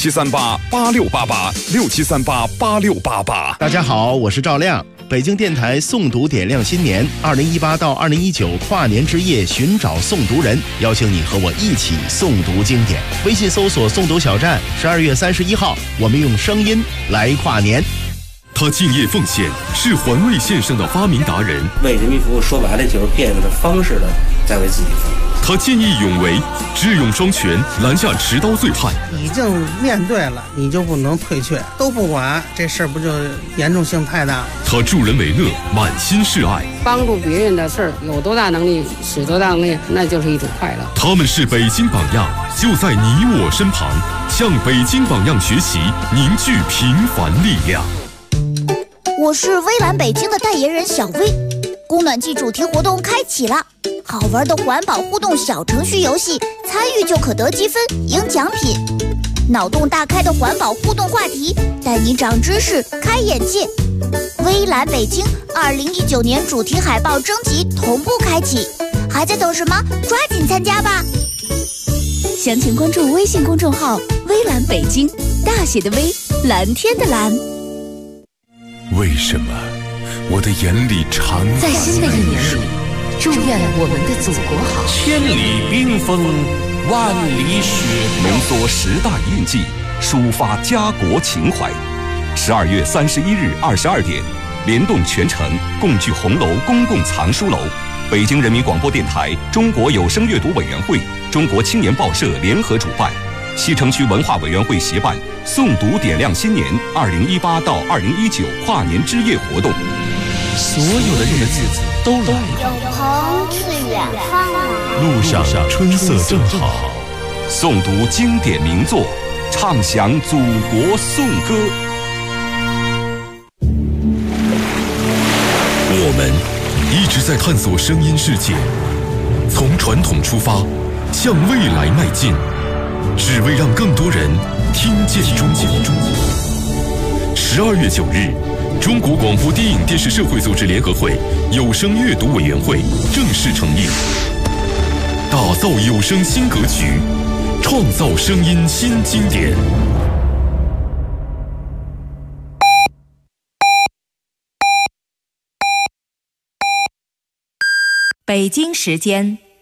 67388688，67388688。 大家好，我是赵亮。北京电台诵读点亮新年，2018到2019跨年之夜寻找诵读人，邀请你和我一起诵读经典。微信搜索诵读小站，12月31号，我们用声音来跨年。 他敬业奉献，是环卫线上的发明达人。 为人民服务，说白了就是变着方式的在为自己服务。 他见义勇为，智勇双全，拦下持刀醉汉。 已经面对了，你就不能退却，都不管，这事儿不就严重性太大了？ 他助人为乐，满心是爱。 帮助别人的事儿，有多大能力使多大能力，那就是一种快乐。 他们是北京榜样，就在你我身旁，向北京榜样学习，凝聚平凡力量。 我是微蓝北京的代言人小薇。供暖季主题活动开启了，好玩的环保互动小程序游戏，参与就可得积分赢奖品。脑洞大开的环保互动话题，带你长知识开眼界。微蓝北京2019年主题海报征集同步开启，还在等什么？抓紧参加吧！详情关注微信公众号微蓝北京，大写的微，蓝天的蓝。 为什么我的眼里常在新的一年里，祝愿我们的祖国好。 千里冰封，万里雪飘，浓缩10大印记，抒发家国情怀。12月31日22点，联动全城共聚红楼公共藏书楼，北京人民广播电台、中国有声阅读委员会、中国青年报社联合主办，西城区文化委员会协办诵读点亮新年2018到2019跨年之夜活动。 所有的日子都来了， 有朋自远方来， 路上春色正好。 诵读经典名作，唱响祖国颂歌。 我们一直在探索声音世界，从传统出发，向未来迈进，只为让更多人听见中国。12月9日，中国广播电影电视社会组织联合会有声阅读委员会正式成立，打造有声新格局，创造声音新经典。 北京时间